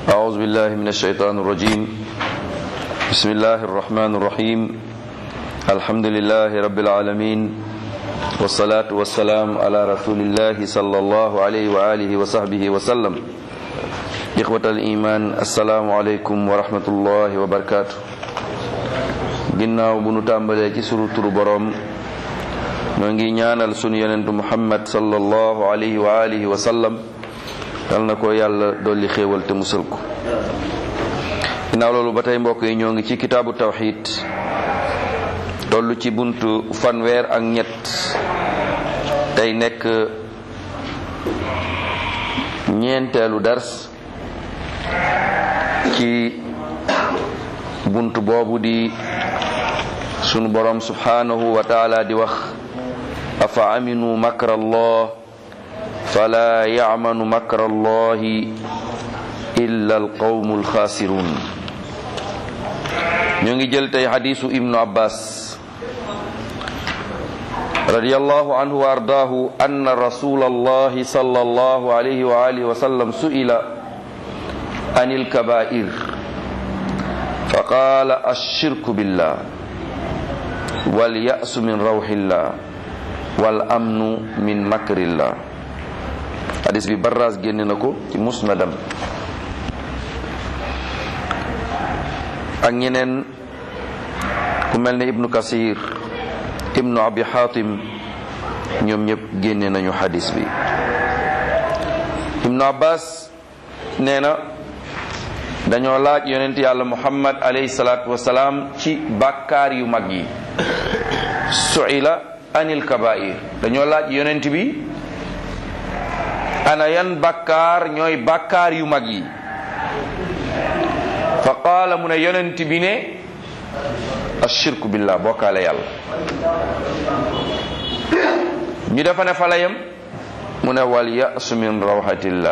أعوذ بالله من الشيطان الرجيم بسم الله الرحمن الرحيم الحمد لله رب العالمين والصلاة والسلام على رسول الله صلى الله عليه وآله وصحبه وسلم إخوة الإيمان السلام عليكم ورحمة الله وبركاته ginnaaw bu nu tàmbalee ci sunu turu boroom ñoo ngi ñaanal sunu yonentu Muhammad sallallahu alayhi wa alihi wa sallam yal na ko yàlla dolli xéewal te musal ko ginnaaw loolu ba tey mbokk yi ñoo ngi ci kitaabu tawxid tollu ci buntu fanweer ak ñett tey nekk ñeenteelu dars ci buntu boobu di sunu borom subhanahu wa taala di wax afa aminu makra allah fala ya'manu makra allahi illa alqawmu alxaasirun ñoo ngi jël tey xadiisu ibnu abbas radiyallahu anhu wa ardaahu anna rasulallahi sallallahu alayhi wa alihi wa sallam su'ila anil kabaa'ir fa qaala ashirku billah wal ya'su min rawxillah wal amnu min makrillah. hadis bi Barras génne na ko ci musnadam ak ñeneen ku mel ne ibnu kasir ibnu abi hatim ñoom ñëpp génne nañu hadis bi. ibnu abbas nee na dañoo laaj yonent yàlla muhammad alayhi salaatu wasalaam ci bàkkaar yu mag yi su'ila anil kabair dañoo laaj yonent bi ana yan bàkkaar ñooy bàkkaar yu mag yi fa qaala mu ne yonent bi ne ashirku billah bokkaale yàlla ñu defa ne fa la yem mu ne wal ya'su min rawhatillah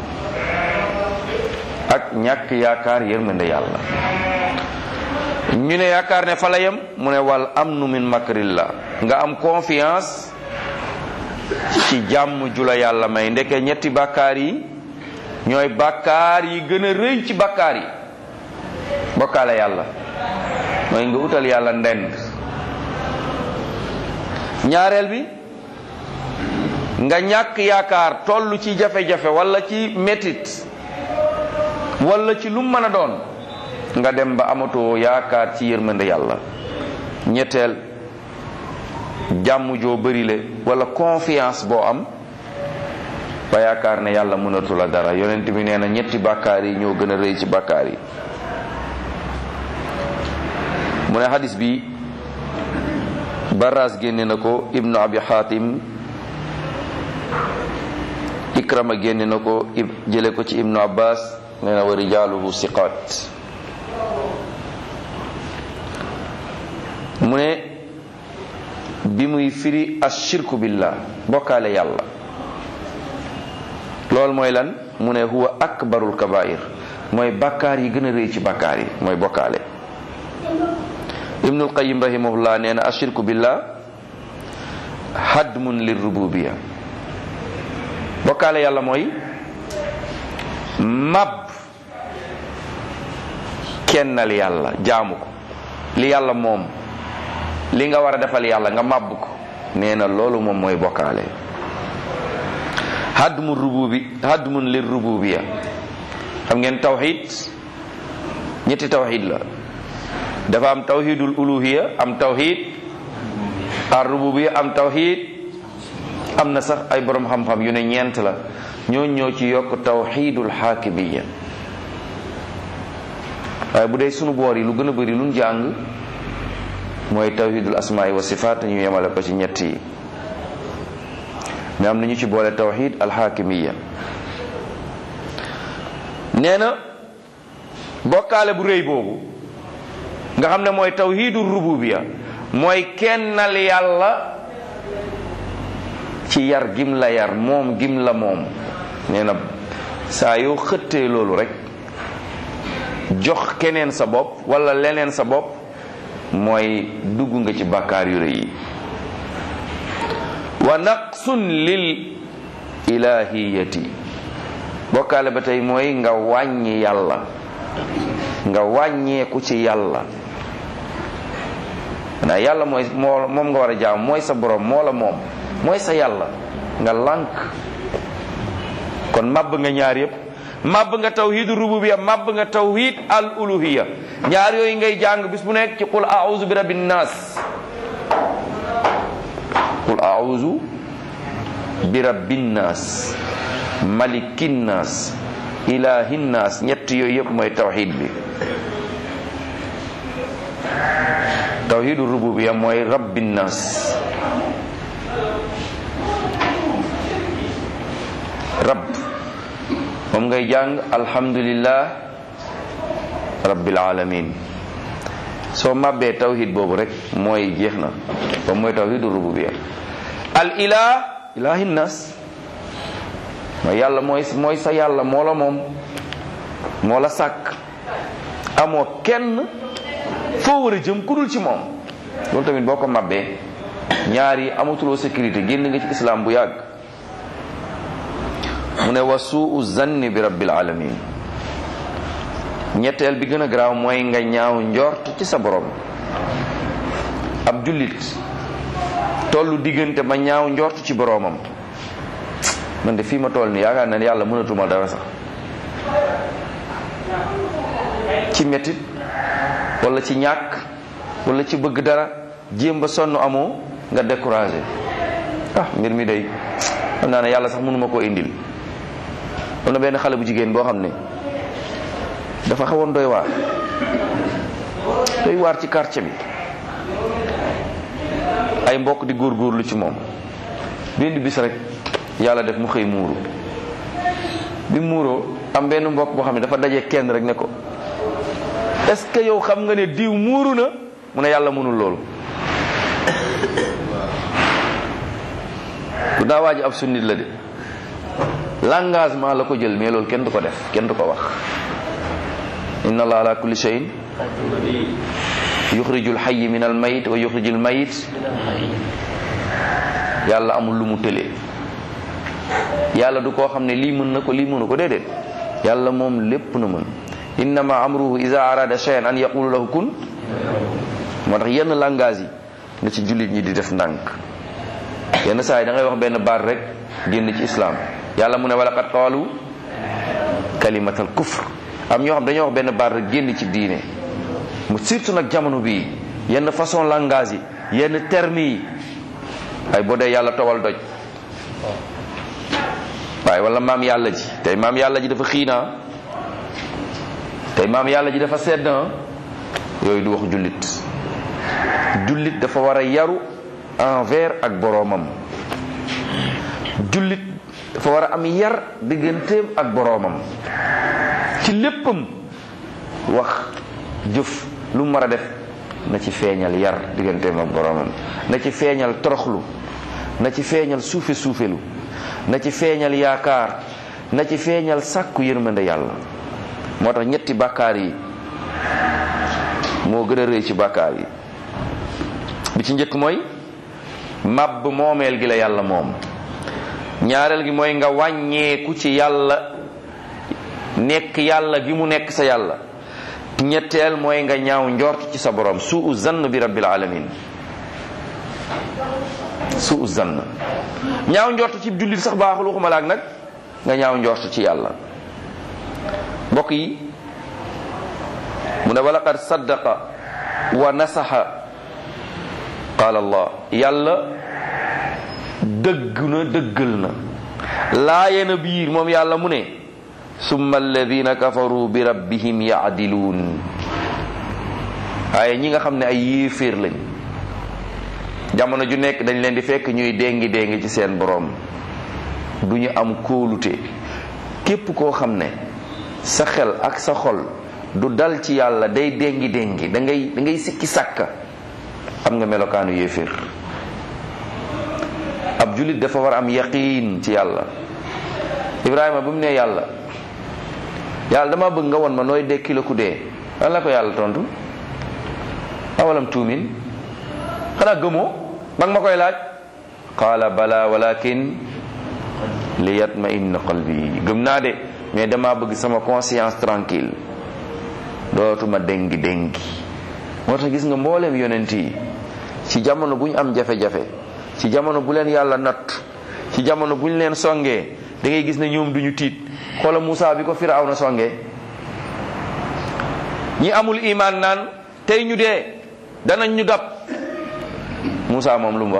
ak ñàkk yaakaar yërmande yàlla ñu ne yaakaar ne fa la yem mu ne wal amnu min makrillah nga am confiance ci jàmm jula yàlla may ndeke ñetti bàkkaar yi ñooy bàkkaar yi gën a rëy ci bàkkaar yi bokkaale yàlla mooy nga utal yàlla ndend ñaareel bi nga ñàkk yaakaar tollu ci jafe-jafe wala ci metit wala ci lu mën a doon nga dem ba amatoo yaakaar ci yërmande yàlla ñetteel jàmm joo bërile wala confiance boo am ba yaakaar ne yàlla mënatu la dara yonent bi nee na ñetti bàkkaar yi ñoo gën a rëy ci bàkkaar yi mu ne hadis bi Barras génne na ko ibnu abi hatim ikrama génne na ko jële ko ci ibnu abbas nee na wa rijaaluhu siqaat mu ne bi muy firi ashirku billah bokkaale yàlla loolu mooy lan mu ne huwa akbarul kabair mooy bàkkaar yi gën a rëy ci bàkkaar yi mooy bokkaale ibnul qayyim rahimahullah nee na ashirku billah hadmun lir rububiyya bokkaale yàlla mooy mab kennal yàlla jaamu ko li yàlla moom li nga war a defal yàlla nga màbb ko nee na loolu moom mooy bokkaale hadmun lir rububiyya xam ngeen tawxid ñetti tawxid la dafa am tawxidul uluhiyya am tawxid ar rububiyya am tawxid am na sax ay borom xam-xam yu ne ñeent la ñoo ci yokk tawxidul xaakimiyya waaye bu dee sunu boor yi lu gën a bëri luñ jàng mooy tawhidul asmaa wa sifaat ñu yemale ko ci ñett yi mais am na ñu ci boole tawhid alxaakimiyya nee na bokkaale bu rëy boobu nga xam ne mooy tawhidul rububiyya mooy kennal yàlla ci yar gim la yar moom gim la moom nee na saa yoo xëttee loolu rek jox keneen sa bopp wala leneen sa bopp mooy dugg nga ci bàkkaar yu rëy yi wa naqsun lil ilahiyati bokkaale ba tey mooy nga wàññi yàlla, nga wàññeeku ci yàlla. ndax yàlla moom nga war a jaam, mooy sa borom, moo la moom, mooy sa yàlla, nga lànk. kon màbb nga ñaar yépp, màbb nga tawhid rububiyya, màbb nga tawhid al uluhiyya. ñaar yooyu ngay jàng bis bu nekk ci qul a'udhu bi rabbin nas, qul a'udhu bi rabbin nas, malikin nas, ilahin nas. ñett yooyu yépp mooy tawhid bi. tawhidu rububiyya mooy rabbin nas, rabb moom ngay jàng alhamdulillah rabbil alamin. soo màbbee tawhid boobu rek mooy jeex na, boobu mooy tawhidu rububiyya. al ilah ilahin nas mooy yàlla, mooy sa yàlla, moo la moom, moo la sàkk, amoo kenn foo war a jëm ku dul ci moom. loolu tamit boo ko màbbee ñaar yi amatuloo sécurité, génn nga ci islam bu yàgg. mu ne wa suu zanni bi rabbil alamin. ñetteel bi gën a garaaw mooy nga ñaaw njort ci sa borom. ab jullit tollu diggante ba ñaaw njort ci boromam. man de fii ma toll ni yaakaar na yàlla mënatuma dara sax, ci mettit wala ci ñàkk wala ci bëgg dara, jéem ba sonn amoo, nga découragé. mbir mi day xam naa ne yàlla sax mënuma koo indil. am na benn xale bu jigéen boo xam ne dafa xawoon doy waar ci quartier bi. ay mbokk di góorgóorlu ci moom. benn bis rek yàlla def mu xëy muuru. bi muuroo am benn mbokk boo xam ne dafa daje kenn rek ne ko, est-ce que yow xam nga ne diw muuru na? mu ne yàlla mënul loolu. bu daa waaji ab sunnit la de, l'engagement la ko jël, mais loolu kenn du ko def, kenn du ko wax. inna allaha ala kulli shay'in yuxrijul hayy min al mayit wa yuxrijul mayit. yàlla amul lu mu tëlee. yàlla du koo xam ne lii mën na ko, lii mënu ko, déedéet. yàlla moom lépp na mën. innama amruhu iza arada shay'an an yaqulu lahu kun. moo tax yenn langage yi nga ci jullit ñi di def ndànk. yenn saa yi da ngay wax benn baat rek génn ci islam. yàlla mu ne wala qad qaalu kalimatal kufr. am ñoo xam dañoo wax benn baat rek génn ci diine. mu surtout nag jamono bii yenn façon langage yi, yenn termes yi, ay boo dee yàlla towal doj. waaye wala maam yàlla ji, tey maam yàlla ji dafa xiina, tey maam yàlla ji dafa sedd. yooyu du wax jullit. jullit dafa war a yaru envers ak boroomam. jullit dafa war a am yar digganteem ak boroomam ci léppam. wax jëf lu mu war a def na ci feeñal yar digganteem ak boroomam, na ci feeñal toroxlu, na ci feeñal suufelu, na ci feeñal yaakaar, na ci feeñal sàkku yërmande yàlla. moo tax ñetti bàkkaar yi moo gën a rëy ci bàkkaar yi. bi ci njëkk mooy màbb moomeel gi la yàlla moom. ñaareel gi mooy nga wàññeeku ci yàlla, nekk yàlla gi mu nekk sa yàlla. ñetteel mooy nga ñaaw njort ci sa borom, suu zann bi rabbil alamin. suu zann, ñaaw njort ci jullit sax baaxul, waxuma laak nag nga ñaaw njort ci yàlla. mbokk yi, mu ne walaqad saddaqa wa nasaxa qaala allah. yàlla dëggal na laaye na biir moom yàlla mu ne summa alladina kafaru bi rabbihim yaadiluun. waaye ñi nga xam ne ay yéeféer lañ, jamono ju nekk dañ leen di fekk ñuy déngi ci seen boroom, du ñu am kóolute. képp koo xam ne sa xel ak sa xol du dal ci yàlla, day déngi da ngay sikki sàkka, am nga melokaanu yéeféer. ab jullit dafa war a am yaqiin ci yàlla. Ibrahima bu mu nee yàlla dama bëgg nga won ma nooy dekki la ku dee, lan la ko yàlla tontu? awalam tuumin, xanaa gëmoo ba nga ma koy laaj? qaala bala walakin li yatma inna qalbi. gëm naa de mais dama bëgg sama conscience tranquille, dootuma déngi moo tax gis nga mbooleem yonent yi ci jamono bu ñu am jafe-jafe, ci jamono bu leen yàlla natt, ci jamono bu ñu leen songee, da ngay gis ne ñoom duñu tiit. xoola Muusa bi ko Firawna songee, ñi amul imaan naan tey ñu dee, danañ ñu dab. Muusa moom lu mu wax?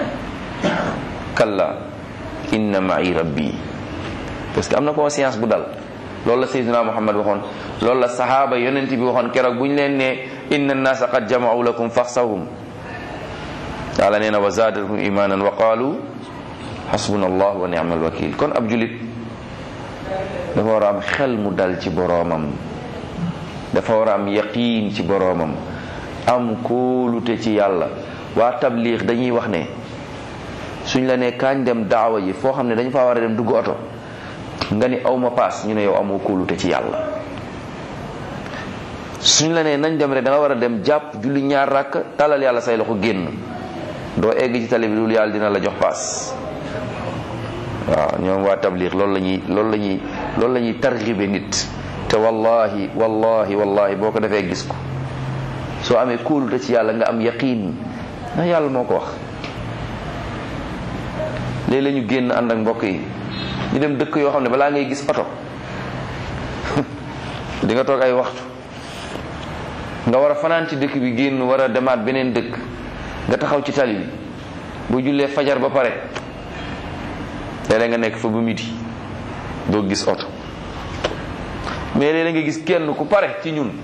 kalla inna ma'i rabbi. parce que am na conscience bu dal. loolu la Seydina Muhammad waxoon, loolu la sahaaba yonent bi waxoon keroog bu ñu leen ne inna an-naasa qad jama'u lakum faxsawhum, Yàlla nee na wa zaadahum imaanan wa qaalu hasbunallahu wa ni'mal wakil. kon ab julit dafa war a am xel mu dal ci boroomam, dafa war a am yaqiin ci boroomam, am kóolute ci yàlla. waa tabliix dañuy wax ne suñ la ne kaañ dem daawa ji foo xam ne dañ faa war a dem dugg oto, nga ni awma paas, ñu ne yow amoo kóolute ci yàlla. suñ la ne nañ dem rek da nga war a dem jàpp julli 2 rakk talal yàlla say loxo génn, doo egg ci tali bi dul yàlla dina la jox paas. waaw ñoom waa tabliix loolu la ñuy tarxibe nit. te wallahi boo ko defee gis ko, soo amee kóolute ci yàlla nga am yaqiin ndax yàlla moo ko wax. léegi la ñu génn ànd ak mbokk yi ñu dem dëkk yoo xam ne balaa ngay gis oto di nga toog ay waxtu, nga war a fanaan ci dëkk bi, génn war a demaat beneen dëkk, nga taxaw ci tali bi bu jullee fajar ba pare, léeg-léeg nga nekk fa ba midi doo gis oto. mais léeg-léeg nga gis kenn ku pare ci ñun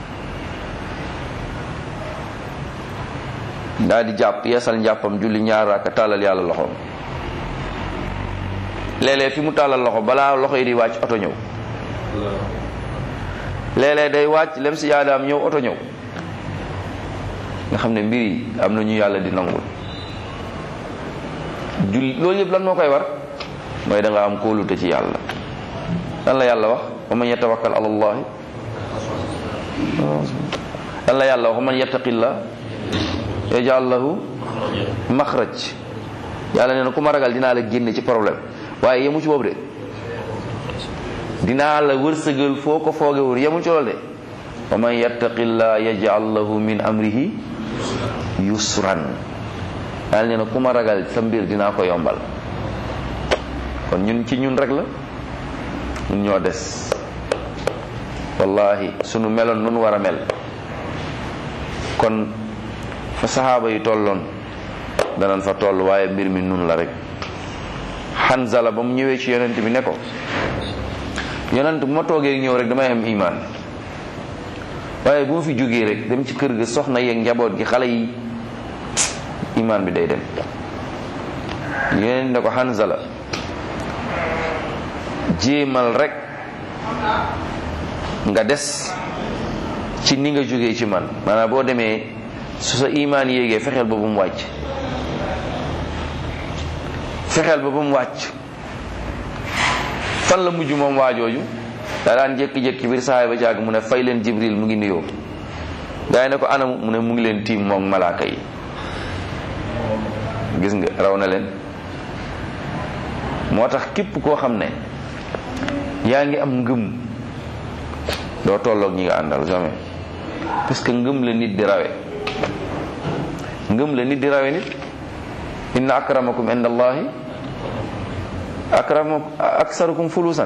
daal di jàpp yeesal njàppam, julli 2 raaka, tàllal yàlla loxoom. léeg-léeg fi mu tàllal loxo balaa loxo yi di wàcc oto ñëw, léeg-léeg day wàcc lem si yaadaam ñëw oto ñëw. nga xam ne mbir yi am na ñu yàlla di nangul. julli loolu yëpp lan moo koy war? mooy da nga am kóolute ci yàlla. lan la yàlla wax? wa man yatawakkal ala allahi, lan la yàlla wax? wa man yattaqillah yaj'al lahu maxraj. yàlla nee na ku ma ragal dinaa la génne ci problème, waaye yemu ci boobu de, dinaa la wërsëgal foo ko foogewul. yemul ci loolu de, wa man yattaqillah yaj'al lahu min amrihi yusran. yàlla nee na ku ma ragal sa mbir dinaa ko yombal. kon ñun ci ñun rek la, ñun ñoo des. wallahi sunu meloon nun war a mel, kon fa saxaaba yi tolloon danañ fa toll, waaye mbir mi nun la rek. Hanzala ba mu ñëwee ci yonent bi ne ko, yonent bu ma toogee ñëw rek damay am imaan, waaye bu ma fi jógee rek dem ci kër ga soxna yeeg njaboot gi, xale yi, imaan bi day dem. yonent ne ko, Hanzala jéemal rek nga des ci ni nga jógee ci man, maanaam boo demee su sa imaan yéegee fexeel ba bu mu wàcc, fexeel ba bu mu wàcc. fan la mujj moom waajooju? daa daan jékki-jékki biir saxaay ba jàgg mu ne fay leen Jibril mu ngi nuyoo. gaa yi ne ko anam, mu ne mu ngi leen tiim moom malaaka yi. gis nga raw na leen. moo tax képp koo xam ne yaa ngi am ngëm, doo tolloog ñi nga àndal jamais, parce que ngëm la nit di rawe. ngëm la nit di rawe nit. inna akramakum inda allahi aksarukum fulusan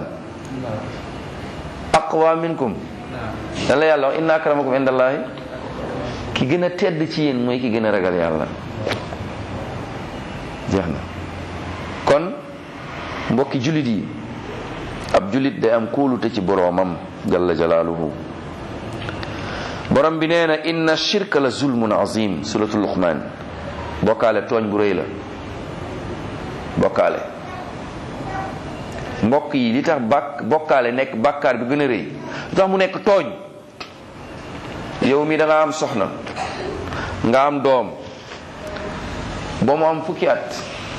aqwa minkum. dan la yàlla wax inna akramakum inda allahi, ki gën a tedd ci yéen mooy ki gën a ragal yàlla. jeex na. kon mbokki jullit yi, ab jullit day am kóolute ci boroomam jalla jalaaluhu. borom bi nee na inna shirka la zulmun azim, suratul luqman. bokkaale tooñ bu rëy la. bokkaale, mbokk yi, li tax bokkaale nekk bàkkaar bi gën a rëy, li tax mu nekk tooñ. yow mi da nga am soxna, nga am doom, ba mu am fukki at,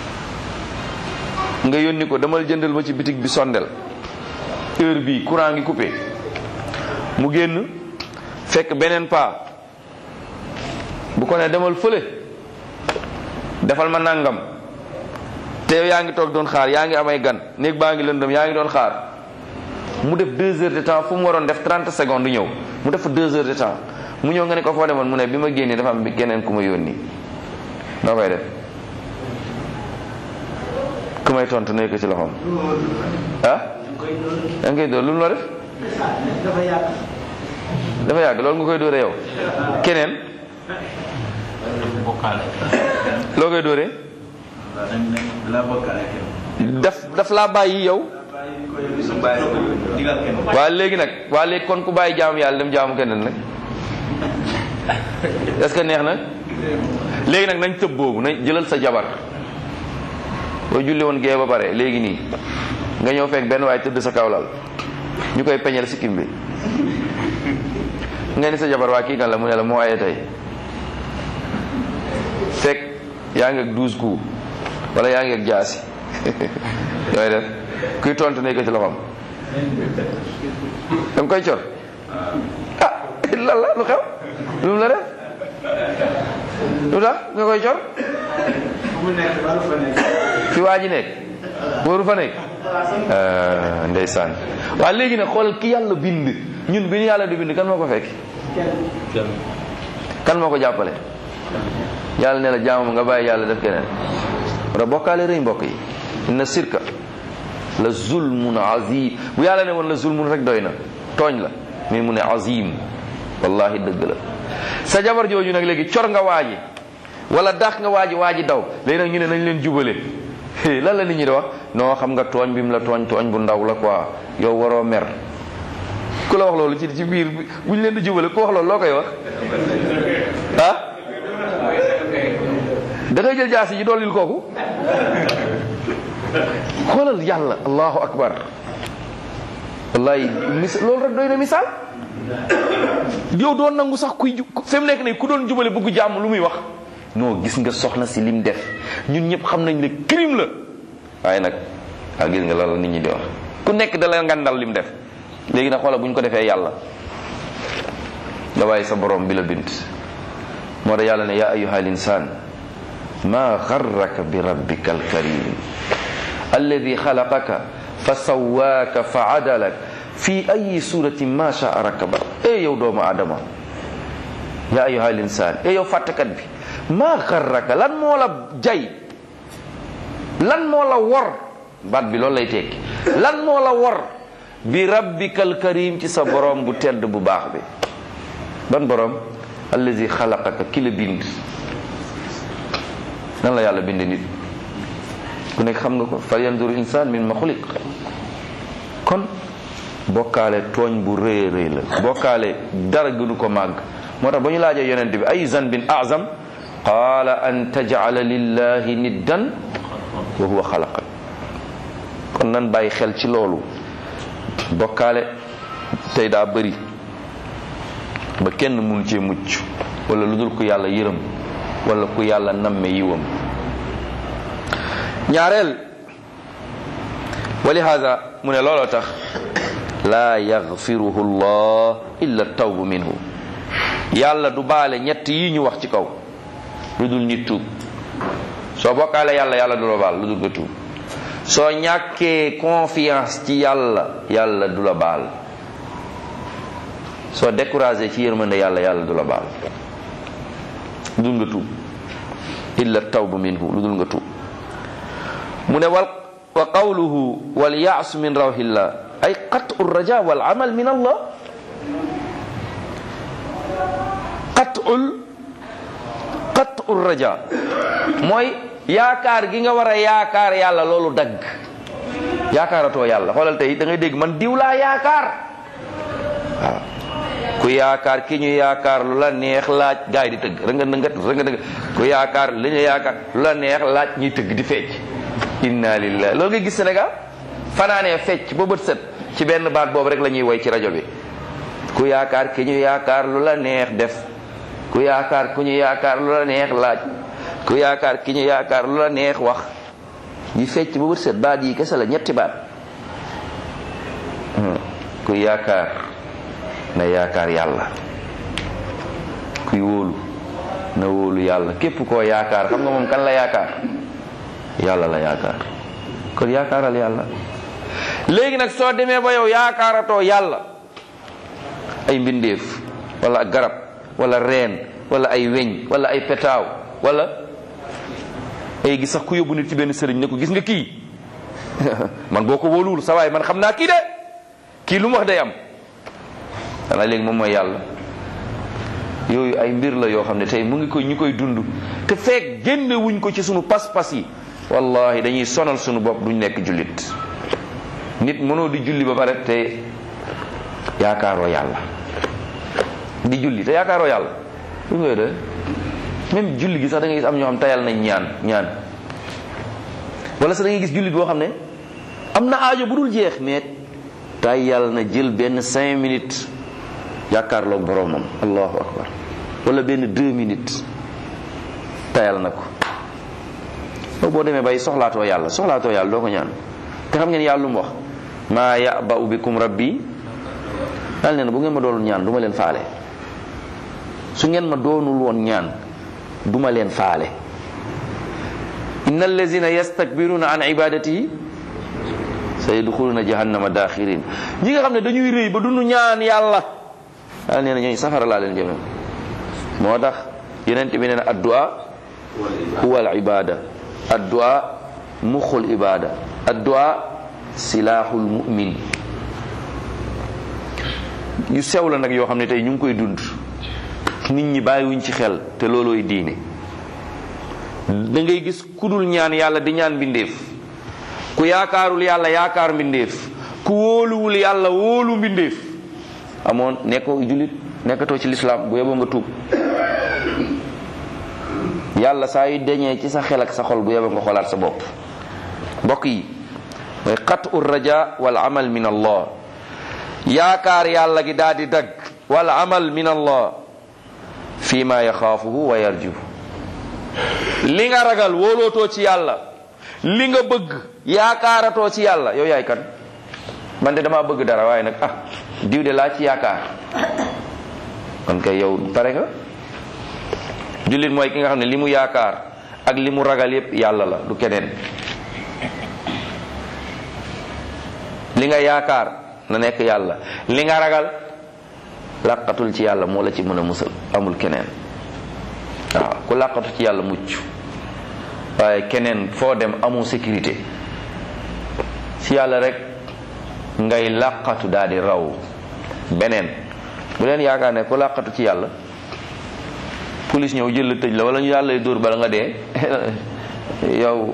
nga yónni ko demal jëndal ma ci bitig bi sondel, heure bi courant ngi coupé, mu génn fekk beneen paa bu ko ne demal fële defal ma nangam, te yow yaa ngi toog doon xaar, yaa ngi am ay gan, néeg baa ngi lëndëm, yaa ngi doon xaar, mu def 2 heures de temps fu mu waroon def 30 secondes ñëw mu def 2 heures de temps mu ñëw nga ne ko foo demoon mu ne bi ma génnee dafa am keneen ku ma yónni noo koy def ku may tontu ne ko ci loxoom ah da nga koy dóor lu mu la def dafa yàgg loolu nga koy dóoree yow keneen loo koy dóoree daf laa bàyyi yow waa léegi nag waa léegi kon ku bàyyi jaamu yàlla dem jaamu keneen nag est-ce que neex na léegi nag nañ tëb boobu nañ jëlal sa jabar boo julli woon gee ba pare léegi nii nga ñëw fekk benn waaye tëdd sa kawlal ñu koy peñal sikkim bi nga ni sa jabar waa kii kan la mu ne la moo aye tey fekk yaa ngi ak 12 coups wala yaa ngi ak jaasi yooyu def kuy tontu ne ko ci loxoom da nga koy cor ah lan la lu xew lu mu la def lu tax nga koy cor fi waa ji nekk waru fa nekk ndeysaan waaw léegi nag xoolal ki yàlla bind ñun bi ñu yàlla di bind kan moo ko fekk kan moo ko jàppale yàlla ne la jaamam nga bàyyi yàlla def keneen wala bokkaale rëy mbokk yi inna sirka la zulmun azim bu yàlla ne woon la zulmun rek doy na tooñ la mais mu ne azim wallahi dëgg la sa jabar jooju nag léegi cor nga waaji wala dàq nga waaji daw léegi nag ñu ne nañ leen jubale lan la nit ñi di wax non xam nga tooñ bi mu la tooñ bu ndaw la quoi yow waroo mer ku la wax loolu ci biir buñ leen di jubale ku wax loolu loo koy wax ah da ngay jël jaasi ji dollil kooku xoolal yàlla allahu akbar wallahi loolu rek doy na misaal yow doon nangu sax kuy fi mu nekk ne ku doon jubale bëgg jàmm lu muy wax non gis nga soxna si lim def ñun ñëpp xam nañ ne crime la waaye nag ah gis nga loolu la nit ñi di wax ku nekk da la ngandal lim def léegi nag xoolal bu ñu ko defee yàlla nga bàyyi sa borom bi la bind moo tax yàlla ne yaa ayyuhal insaan ma gharraka bi rabbika alkarim alladi xalaqaka fa sawaaka fa adalak fi ayi suratin ma shaa rakabak yow doomu adama yaa ayyuhal insaan yow fàttekat bi maa xarraka lan moo la jay lan moo la wor baat bi loolu lay tekki lan moo la wor bi rabbikal karim ci sa borom bu tedd bu baax bi ban borom allazi xalaqaka ki la bind nan la yàlla bind nit ku nekk xam nga ko fal yanzur insaan min ma xuliq kon bokkaale tooñ bu rëy rëy la bokkaale dara gënu ko màgg moo tax ba ñu laajee yonent bi ay zanbin azam qaala an taj'ala lillahi niddan wa huwa xalaqak kon nan bàyyi xel ci loolu bokkaale tey daa bëri ba kenn mun cee mucc wala lu dul ku yàlla yërëm wala ku yàlla namme yiwam ñaareel wa lihaada mu ne looloo tax laa yaghfiruhu llah illa tawbu minhu yàlla du baale ñett yi ñu wax ci kaw lu dul nit tuub soo bokkaale yàlla du la baal lu dul nga tuub soo ñàkkee confiance ci yàlla du la baal soo découragé ci yërmande yàlla du la baal lu dul nga tuub illa tawbu minhu lu dul nga tuub mu ne wa qawluhu wal ya'su min rawhillah ay qat'u raja wal amal min Allah qat'u raja mooy yaakaar gi nga war a yaakaar yàlla loolu dagg yaakaaratoo yàlla xoolal tey da ngay dégg man diw laa yaakaar waaw ku yaakaar ki ñu yaakaar lu la neex laaj gaay di tëgg rënga ku yaakaar li ñu yaakaar lu la neex laaj ñuy tëgg di fecc inna lillahi loolu nga gis Sénégal fanaanee fecc ba bët set ci benn baat boobu rek la ñuy woy ci rajo bi ku yaakaar ki ñu yaakaar lu la neex def ku yaakaar ku ñu yaakaar lu la neex laaj ku yaakaar ki ñu yaakaar lu la neex wax ñu fecc ba bët set baat yi kese la ñetti baat ku yaakaar na yaakaar yàlla kuy wóolu na wóolu yàlla képp koo yaakaar xam nga moom kan la yaakaar yàlla la yaakaar kon yaakaaral yàlla léegi nag soo demee ba yow yaakaaratoo yàlla, ay mbindeef wala garab wala reen wala ay weñ wala ay petaaw wala ay gis sax ku yóbbu nit ci benn sëriñ ne ko gis nga kii man boo ko wóoluwul sa waay man xam naa kii de, kii lu mu wax day am. xanaa léegi moom mooy yàlla. yooyu ay mbir la yoo xam ne tey mu ngi ñu koy dund te fekk génne wuñ ko ci sunu pas-pas yi, wallahi dañuy sonal sunu bopp duñ nekk jullit. nit mënoo di julli ba pare te yaakaaroo yàlla, di julli te yaakaaroo yàlla lu koy de même julli gi sax da ngay gis am ñoo xam tayal nañ ñaan wala sax da ngay gis jullit boo xam ne am na aajo bu dul jeex mais tayal na jël benn 5 minutes yaakaarloog boroomam, allahu akbar, wala benn 2 minutes tayal na ko. boo demee bay soxlaatoo yàlla doo ko ñaan. te xam ngeen yàlla lu mu wax, maa ya'ba'u bikum rabbi, daal nee na bu ngeen ma doonul ñaan du ma leen faale. su ngeen ma doonul woon ñaan du ma leen faale. innal lazina yastakbiruna an ibadatihi sayadxuluna jahannama daaxirin. ñi nga xam ne dañuy rëy ba duñu ñaan yàlla, daal nee na ñooñu safara laa leen jëme. moo tax yonent bi nee na addu'a huwa al ibada, addu'a muxul ibada, addu'a silaaxul mu'min. yu sew la nag yoo xam ne tey ñu ngi koy dund, nit ñi bàyyiwuñ ci xel, te loolooy diine. da ngay gis ku dul ñaan yàlla di ñaan mbindeef, ku yaakaarul yàlla yaakaar mbindeef, ku wóoluwul yàlla wóolu mbindeef. amoon nekkoo jullit, nekkatoo ci lislaam, bu yeboo nga tuub. yàlla saa yu deñee ci sa xel ak sa xol bu yeboo nga xoolaat sa bopp. mbokk yi, mooy qat'u raja wal amal min allah. yaakaar yàlla gi daal di dagg, wal amal min allah fi ma yaxaafuhu wa yarju. li nga ragal wóolootoo ci yàlla, li nga bëgg yaakaaratoo ci yàlla. yow yaay kan? man de damaa bëgg dara waaye nag diw de laa ci yaakaar. kon kay yow pare nga. jullit mooy ki nga xam ne li mu yaakaar ak li mu ragal yépp yàlla la, du keneen. li nga yaakaar na nekk yàlla, li nga ragal làqatul ci yàlla moo la ci mën a musal, amul keneen. waaw ku làqatu ci yàlla mucc, waaye keneen foo dem amoo sécurité. ci yàlla rek ngay làqatu daal di raw beneen. bu leen yaakaar ne ku làqatu ci yàlla police ñëw jël la tëj la, wala ñu yàlla lay dóor bala nga dee yow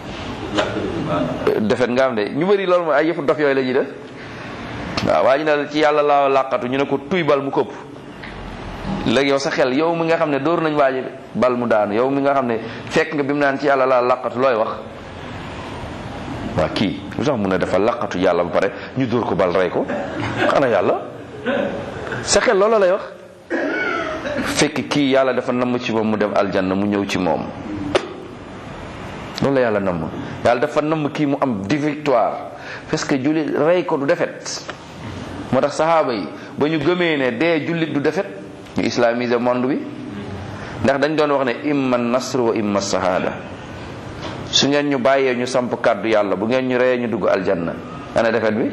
defet nga am de. ñu bëri loolu mooy ay yëfu dof yooyu la ñuy def. waaw waa ji ne ci yàlla laa làqatu, ñu ne ko tuy bal mu këpp. léegi yow sa xel, yow mi nga xam ne dóor nañ waa ji bal mu daanu, yow mi nga xam ne fekk nga bi mu naan ci yàlla laa làqatu, looy wax? waa kii lu tax mun a dafa làqatu yàlla ba pare ñu dóor ko bal rey ko? xanaa yàlla sa xel loola lay wax. fekk kii yàlla dafa namm ci moom mu dem aljanna, mu ñëw ci moom. loolu la yàlla namm. yàlla dafa namm kii mu am di victoire, parce que jullit rey ko du defet. moo tax saxaaba yi ba ñu gëmee ne dee jullit du defet, ñu islamiser monde bi. ndax dañ doon wax ne imma nasr wa imma shahada. su ngeen ñu bàyyee ñu samp kàddu yàlla, bu ngeen ñu reyee ñu dugg aljanna. ana defet bi?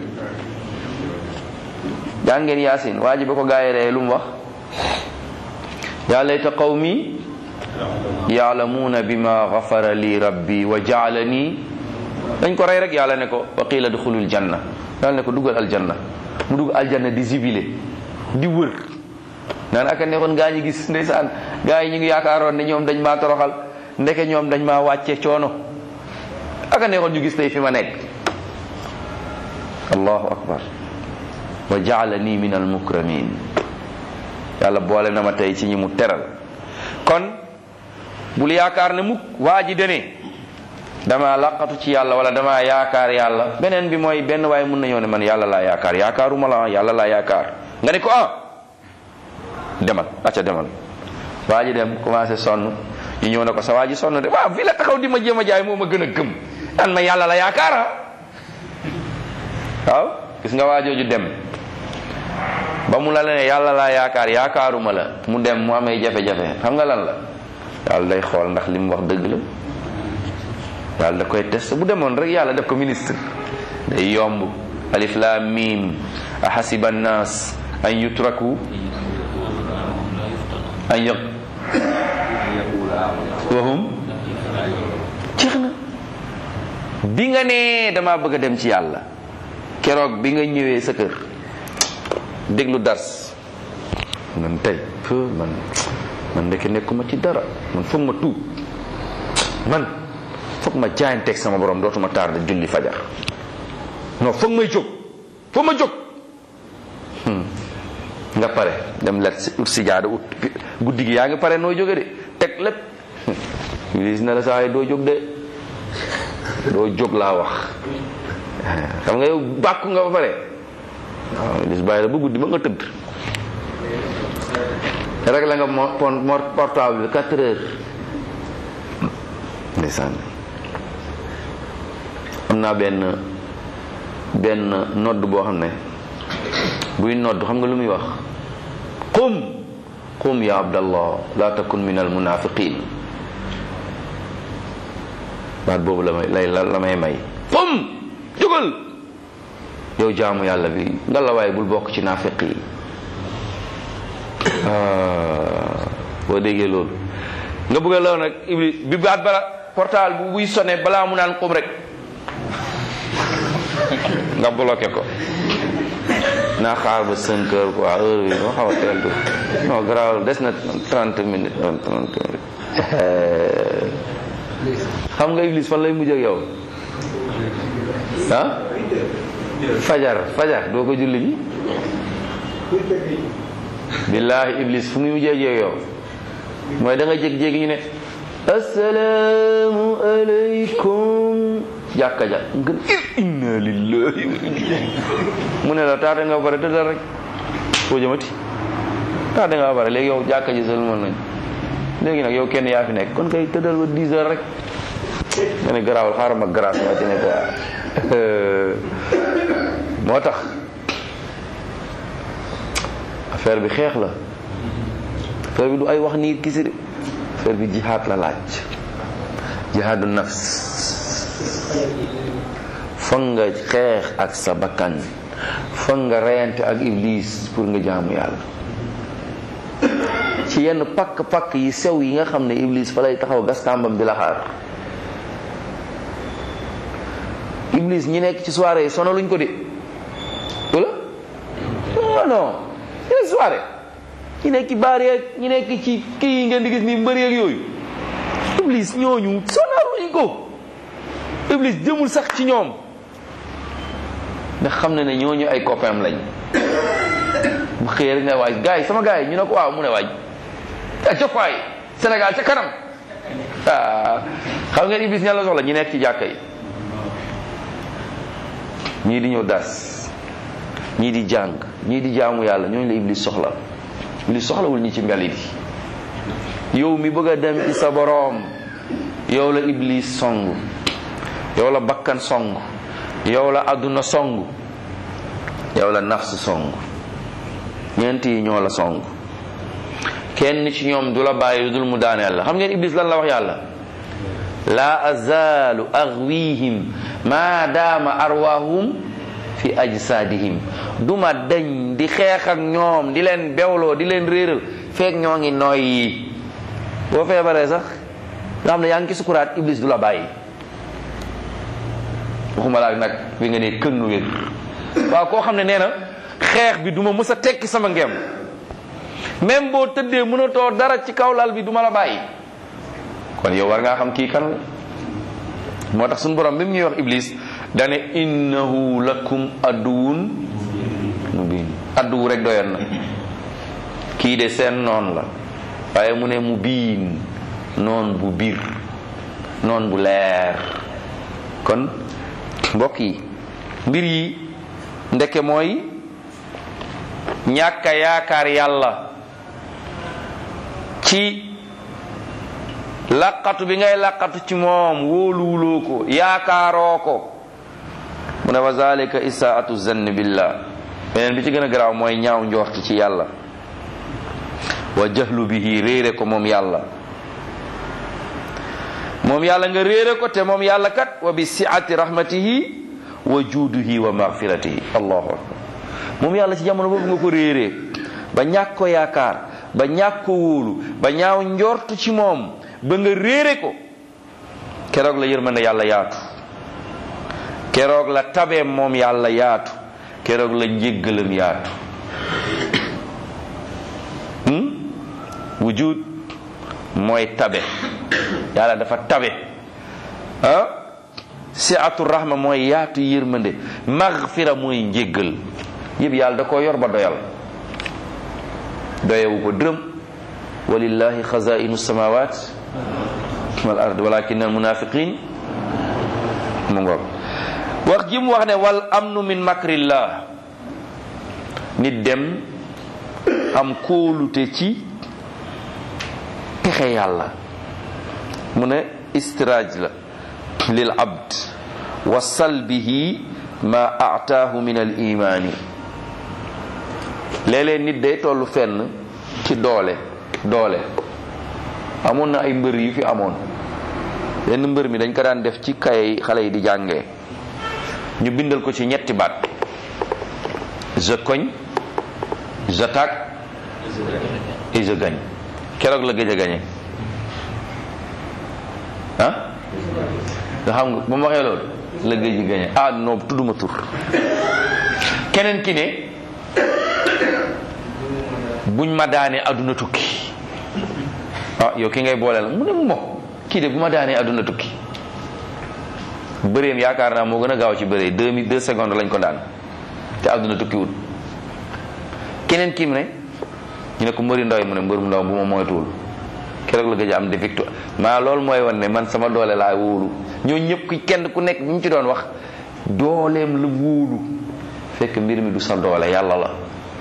jàng ngeen yaasin, waa ji ba ko gaayee reyee lu mu wax? yaa layta qawmi yaalamuuna bima gafara li rabbi wa jaalani. dañ ko rey rek yàlla ne ko wa qiila duxulul janna, yàlla ne ko duggal aljanna. mu dugg aljanna di zibile, di wër naan aka neexoon gaa ñi gis, ndeysaan gaa yi ñu ngi yaakaaroon ne ñoom dañ maa toroxal, ndeke ñoom dañ maa wàcce coono. aka neexoon ñu gis tey fi ma nekk. allahu akbar. wa jaalani min al mukramin. yàlla boole na ma tey ci ñi mu teral. kon bul yaakaar ne mukk waa ji dene dama laqatu ci yàlla wala dama yaakaar yàlla. beneen bi mooy benn waaye mun na ñëw ne man yàlla laa yaakaar, yaakaaruma la, yàlla laa yaakaar. nga ne ko demal, acca demal. waa ji dem commencé sonn, ñu ñëw ne ko sa waa ji sonn de, waaw fii la taxaw di ma jéem a jaay moo ma gën a gëm an ma yàlla la yaakaar. waaw gis nga waa jooju dem ba mu la ne yàlla laa yaakaar, yaakaaruma la, mu dem mu amee jafe-jafe, xam nga lan la? yàlla day xool ndax li mu wax dëgg la. yàlla da koy test. bu demoon rek yàlla def ko ministre day yomb, alif lam mim ahasiba an-nas an yutraku an yaq wahum jeex na. bi nga ne dama bëgg a dem ci yàlla, keroog bi nga ñëwee sa kër déglu dars man tey man ndeke nekkuma ci dara, man foog ma tuub, man foog ma jaayanteeg sama borom, dootuma tardé julli fajar, non foog may jóg, foog ma jóg. nga pare dem let ut si jaada ut guddi gi yaa ngi pare noo jóge de teg lépp gis na la saa yi doo jóg de, doo jóg laa wax. xam nga yow bàkku nga ba pare waaw gis bàyyi la ba guddi ba nga tëdd rek la nga portable bi 4 heures. ndeysaan am naa benn nodd boo xam ne buy nodd xam nga lu muy wax, qum ya abdallah la takun min al munafiqin. baat boobu la may qum, jógal yow jaamu yàlla bi nga la waaye bul bokk ci naafiq yi. boo déggee loolu nga bëgg a law nag iblis bi baat bala portable bu buy sonné balaa mu naan qum rek nga bloqué ko. naa xaar ba 5 heures quoi, heure bi moo xaw a teel du non garaawal des na 30 minutes. xam nga iblis fan lay mujj ak yow ah fajar doo ko julli ji. billaahi iblis fu muy mujjee ak yow mooy da nga jég-jéegi ñu ne assalaamu aleykum jàkka ja nga inna lillahi mu ne la taate nga bare tëddal rek foo jëmati taate nga bare léegi yow jàkka ji sel mën nañ léegi nag yow kenn yaa fi nekk kon kay tëddal ba 10 heures rek nga ne garaawul xaaral ma grâce ma ci ne quoi. moo tax affaire bi xeex la, affaire bi du ay wax nii kisi de, affaire bi jihaad la laaj, jihaadu nafs. foog nga xeex ak sa bakkan, foog nga reyante ak iblis pour nga jaamu yàlla. ci yenn pakk yi sew yi nga xam ne iblis fa lay taxaw gas tàmbam di la xaar. iblis ñi nekk ci soirée yi sonaluñ ko de wala non ñi nekk soirée, ñi nekk ci baar yeeg ñi nekk ci kii yi ngeen di gis ni mbëri ak yooyu, iblis ñooñu sonaluñ ko. iblis jëmul sax ci ñoom ndax xam na ne ñooñu ay copains lañ. bu xëyee rek ne waay gars yi sama gars yi ñu ne ko waaw mu ne waay copaay Sénégal ca kanam. xam ngeen iblis ñan la soxla, ñi nekk ci jàkka yi, ñii di ñëw das, ñii di jàng, ñii di jaamu yàlla, ñooñu la iblis soxla. iblis soxlawul ñi ci mbalit yi. yow mi bëgg a dem ci sa boroom, yow la iblis song, yow la bakkan song, yow la àdduna song, yow la nafs song. ñeent yi ñoo la song. kenn ci ñoom du la bàyyi lu dul mu daaneel la. xam ngeen iblis lan la wax yàlla? la azalu aghwihim ma daama arwahum fi ajsadihim. duma dañ di xeex ak ñoom, di leen bewloo, di leen réeral feek ñoo ngi noyyi. boo feebaree sax nga xam ne yaa ngi ci sukuraat, iblis du la bàyyi. waxuma laa nag bi nga ne kënnu wér. waaw koo xam ne nee na xeex bi duma mës a tekki sama ngem, même boo tëddee mënatoo dara ci kaw lal bi duma la bàyyi. kon yow war ngaa xam kii kan la. moo tax suñu borom bi mu ñuy wax iblis dane innahu lakum aduwun mubin. adduwu rek doyoon na, kii de seen noon la, waaye mu ne mubin, noon bu biir, noon bu leer. kon mbokk yi mbir yi ndeke mooy ñàkk a yaakaar yàlla ci laqatu bi ngay laqatu ci moom, wóoluwuloo ko, yaakaaroo ko. mu ne wa zalika isaatu zanni billah. beneen bi ci gën a garaaw mooy ñaaw njort ci yàlla, wa jahlu bihi, réere ko moom yàlla. moom yàlla nga réere ko te moom yàlla kat wa bi siati rahmatihi wa juuduhi wa maghfiratihi. allahu akbar. moom yàlla ci jamono boobu nga ko réeree ba ñàkk ko yaakaar ba ñàkk ko wóolu ba ñaaw njortu ci moom ba nga réere ko, keroog la yërmande yàlla yaatu, keroog la tabeem moom yàlla yaatu, keroog la njéggalam yaatu. wujud mooy tabe, yàlla dafa tabe. siatu rahma mooy yaatu yërmande, maghfira mooy njéggal. yëpp yàlla da koo yor ba doyal, doyewu ko dërëm. walillahi xazainu samawat wal ard walakin al munafiqin mu ngoog. wax ji mu wax ne wal amnu min makrillah, nit dem am kóolute ci pexe yàlla. mu ne istidraaj la lil abd wa salbihi ma ataahu min al imaani. léeg-léeg nit day tollu fenn ci doole amoon na ay mbër yu fi amoon. benn mbër mi dañ ko daan def ci kay xale yi di jàngee, ñu bindal ko ci ñetti baat: je cogne, j'attaque et je gagne. keroog la gëj a gañe. nga xam nga ba ma waxee loolu la gëj a gañe. non tudduma tur. keneen ki ne buñ ma daanee àdduna tukki. yow ki ngay booleel mu ne mo kii de bu ma daanee àdduna tukki. bëreem yaakaar naa moo gën a gaaw ci bëree 2 secondes lañ ko daan te àdduna tukki wut. keneen kii mu ne ñu ne ko mbëri ndaw yi mu ne mbër mu ndaw bu ma moytuwul keroog la gëj a am de victoire. loolu mooy wan ne man sama doole laa wóolu. ñoo ñëpp kenn ku nekk bi mu ci doon wax dooleem la wóolu, fekk mbir mi du sa doole, yàlla la.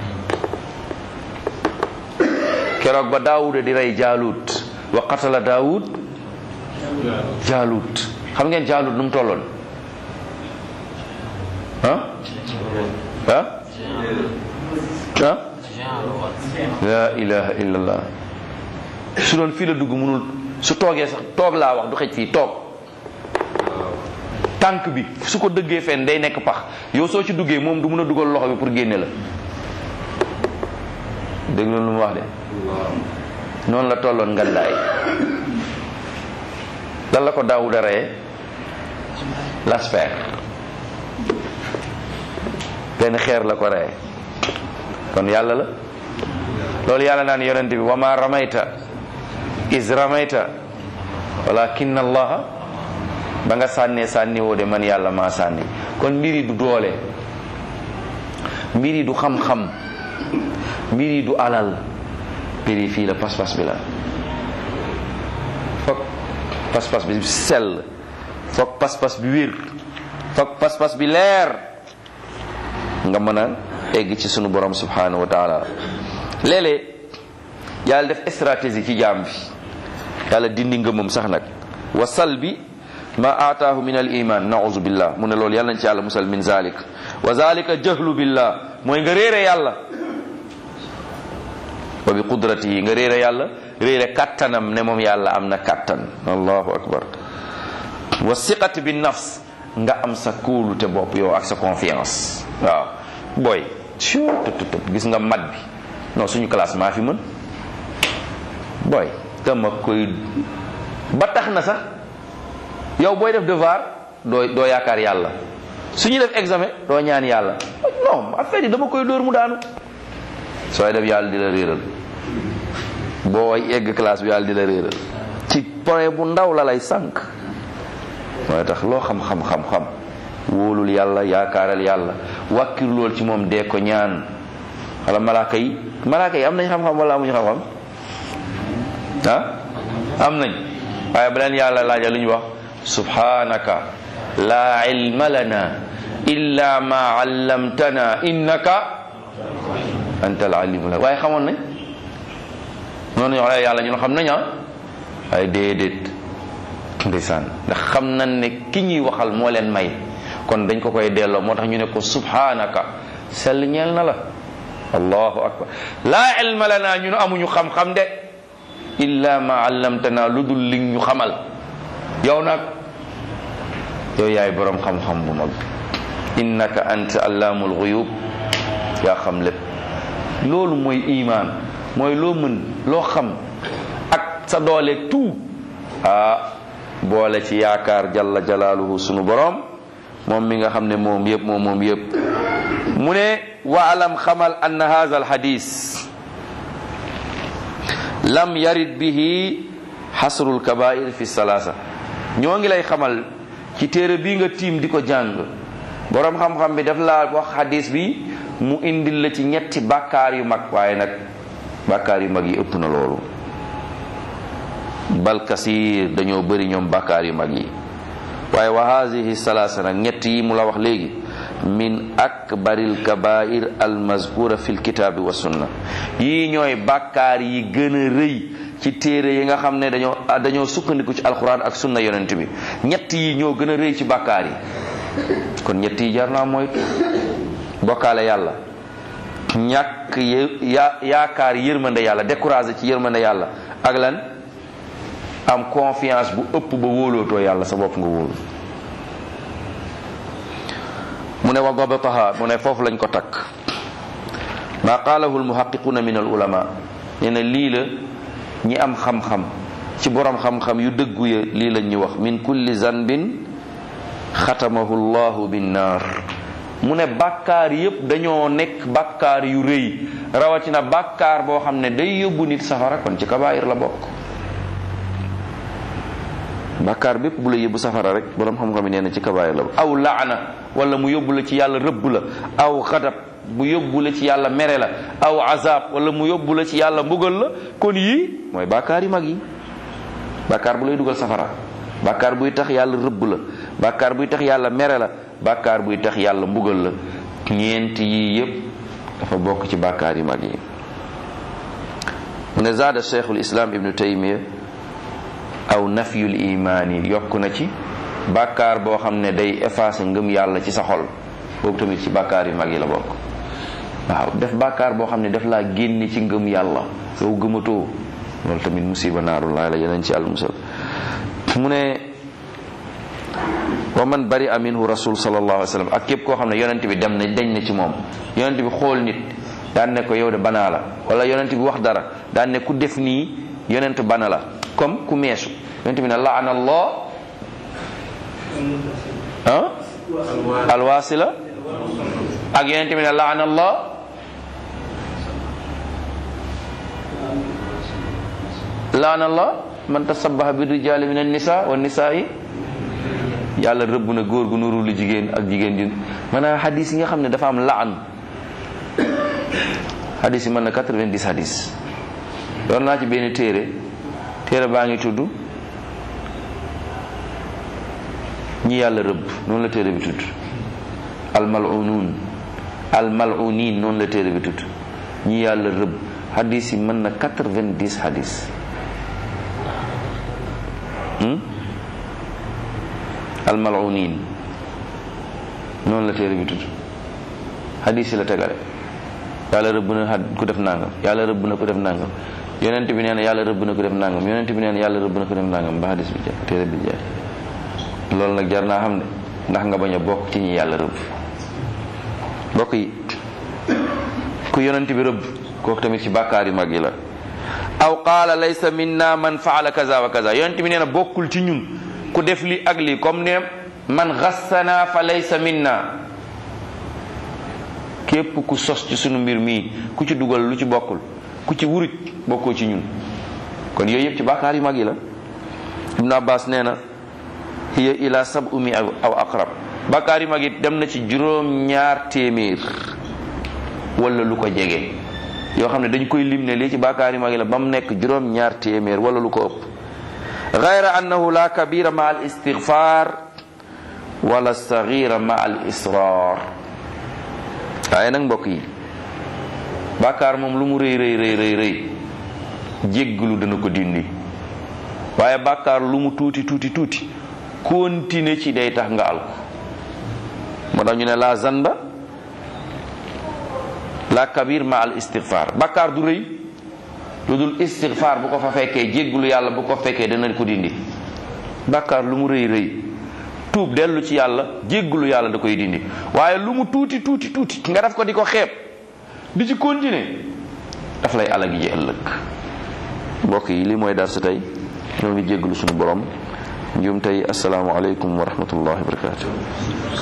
keroog ba daawuda di rey jaalut, wa qatala daawud jaalut. xam ngeen jaalut nu mu tolloon? la ilaha illallah. su doon fii la dugg mënul, su toogee sax toog laa wax du xëj fii toog. tànk bi su ko dëggee fenn day nekk pax, yow soo ci duggee moom du mën a dugal loxo bi pour génne la. dégg lu mu wax de. noonu la tolloon ngandaay. lan la ko Daawuda reye? lasper. benn xeer la ko reye. kon yàlla la. loolu yàlla naan yonent bi wa ma ramayta is ramayta walakin allaha, ba nga sànnee sànni woo de man yàlla maa sànni. kon mbir yi du doole, mbir yi du xam-xam, mbir yi du alal, mbir yi fii la pas-pas bi la. foog pas-pas bi sell, foog pas-pas bi wér, foog pas-pas bi leer, nga mën a egg ci sunu borom subhanahu wa taala. léeg-léeg yàlla def stratégie ci jaam bi, yàlla dindi ngëmam sax nag. wa salbi ma aataahu min al iman, nauzu billah. mu ne loolu yàlla nañ ci yàlla musal min zalik. wa zalika jahlu billah, mooy nga réere yàlla. wa bi qudratihi, nga réere yàlla, réere kattanam ne moom yàlla am na kattan. allahu akbar. wa siqati bi nafs, nga am sa kóolute bopp yow ak sa confiance. waaw booy gis nga mat bi, non suñu classe maa fi mën booy dama koy, ba tax na sax yow booy def devoir doo yaakaar yàlla. suñu def examen doo ñaan yàlla. non affaire yi dama koy dóor mu daanu. sooy def yàlla di la réeral. booy egg classe bi yàlla di la réeral ci point bu ndaw la lay sànq. mooy tax loo xam-xam wóolul yàlla, yaakaaral yàlla, wàkkir lool ci moom dee ko ñaan. wala malaaka yi am nañ xam-xam wala amuñu xam-xam? am nañ, waaye ba leen yàlla laaja lu ñu wax? subhanaka la ilma lana illa ma allamtana innaka anta al alimul hakim. waaye xamoon nañ noonu ñoo yàlla ñun xam nañ waaye déedéet ndeysaan, ndax xam nañ ne ki ñuy waxal moo leen may, kon dañ ko koy delloo. moo tax ñu ne ko subhanaka, sell ñeel na la. allahu akbar. laa ilma lana, ñun amuñu xam-xam de, illa ma allamtana, lu dul li ñu xamal. yow nag yow yaay boroom xam-xam bu mag. innaka anta allaamul ghuyub yaa xam lépp. loolu mooy iman, mooy loo mën loo xam ak sa doole tout boole ci yaakaar jalla jalaaluhu sunu borom moom mi nga xam ne moom yëpp moom yëpp. mu ne waalam xamal anna haza al hadis lam yarid bihi xasrul kabair fi salaasa. ñoo ngi lay xamal ci téere bii nga tiim di ko jàng borom xam-xam bi daf laa wax hadis bi mu indil la ci ñetti bàkkaar yu mag, waaye nag bàkkaar yu mag yi ëpp na loolu. bal kasir dañoo bëri ñoom bàkkaar yu mag yi. waaye wa haadihi salaasa nag ñett yi mu la wax léegi min akbaril kabair al mazkura fil kitaabi wa sunna. yii ñooy bàkkaar yi gën a rëy ci téere yi nga xam ne dañoo sukkandiku ci alquran ak sunna yonent bi. ñett yi ñoo gën a rëy ci bàkkaar yi. kon ñett yi jar naa mooy bokkaale yàlla, ñàkk yaakaar yërmande yàlla, découragé ci yërmande yàlla, ak lan am confiance bu ëpp ba wóolootoo yàlla, sa bopp nga wóolu. mu ne wa dabataha, mu ne foofu lañ ko takk. ma qaalahu almuhaqiquna min al ulama, nee na lii la ñi am xam-xam ci borom xam-xam yu dëggu ya lii lañ ñu wax. min kulli zanbin xatamahu llahu binnaar. mu ne bàkkaar yépp dañoo nekk bàkkaar yu rëy, rawatina bàkkaar boo xam ne day yóbbu nit safara, kon ci kabaayir la bokk. bàkkaar bépp bu la yóbbu safara rek borom xam-xam yi nee na ci kabaayir la bokk. aw laana, wala mu yóbbu la ci yàlla rëbb la. aw xadab, mu yóbbu la ci yàlla mere la. aw azab, wala mu yóbbu la ci yàlla mbugal la. kon yii mooy bàkkaar yu mag yi. bàkkaar bu lay dugal safara, bàkkaar buy tax yàlla rëbb la, bàkkaar buy tax yàlla mere la, bàkkaar buy tax yàlla mbugal la. ñeent yii yépp dafa bokk ci bàkkaar yu mag yi. mu ne zaada cheikhul islam ibnu taymiya aw nafyul imaan yi, yokk na ci bàkkaar boo xam ne day effacer ngëm yàlla ci sa xol, boobu tamit ci bàkkaar yu mag yi la bokk. waaw def bàkkaar boo xam ne daf laa génne ci ngëm yàlla, yow gëmatoo, loolu tamit musiba naarullahi la yeneen ci àll musal. mu ne wa man bari minhu rasul sallallahu alayhi wa sallam, ak képp koo xam ne yonent bi dem na dañ na ci moom. yonent bi xool nit daan ne ko yow de banaa la, wala yonent bi wax dara daan ne ku def nii yonent bana la, comme ku meesu. yonent bi ne laana allah alwasila, ak yonent bi ne laana allah man tasabbaha bi rijali min an-nisa wa nisaa'i. yàlla rëbb na góor gu nuru lu jigéen ak jigéen ji. maanaam hadis yi nga xam ne dafa am laan, hadis yi mën na 90 hadis. doon naa ci benn téere baa ngi tudd ñi yàlla rëbb, noonu la téere bi tudd. almal'unin noonu la téere bi tudd. ñi yàlla rëbb, hadis yi mën na 90 hadis. almal'unin noonu la téere bi tudd. hadis yi la tegale. yàlla rëbb na ku def nangam, yàlla rëbb na ku def nangam, yonent bi nee na yàlla rëbb na ku def nangam, yonent bi nee na yàlla rëbb na ku def nangam, ba hadis bi jeex, téere bi jeex. loolu nag jar naa xam ne ndax nga bañ a bokk ci ñi yàlla rëbb. mbokk yi, ku yonent bi rëbb kooku tamit ci bàkkaar yu mag yi la. aw qaala laysa minna man faala kaza wa kaza, yonent bi nee na bokkul ci ñun ku def li ak li, comme ne man ghassana fa laysa minna, képp ku sos ci sunu mbir mii, ku ci dugal lu ci bokkul, ku ci wuruj, bokkoo ci ñun. kon yooyu yëpp ci bàkkaar yu mag yi la. Ibn Abbas nee na hiya ila sab'umi aw aqrab, bàkkaar yu mag yi dem na ci 200 wala lu ko jege, yoo xam ne dañ koy lim ne lii ci bàkkaar yu mag yi la ba mu nekk 200 wala lu ko ëpp. gayra annahu la kabira ma al istighfar wala sagira ma al israr. waaye nag mbokk yi, bàkkaar moom lu mu rëy rëy jéggalu dana ko dindi, waaye bàkkaar lu mu tuuti continuer ci day tax nga alko. moo tax ñu ne la zanba la kabir ma al istighfar. bàkkaar du rëy lu dul istighfar bu ko fa fekkee, jéggalu yàlla bu ko fekkee dana ko dindi. bàkkaar lu mu rëy tuub dellu ci yàlla jéggulu yàlla da koy dindi. waaye lu mu tuuti tuuti tuuti nga def ko di ko xeeb di ci continuer daf lay alagi ji ëllëg. mbokk yi li mooy darsu tey ñoo ngi jéggulu suñu borom njuum tey. assalaamu aleykum wa rahmatullahi wa barakatuh.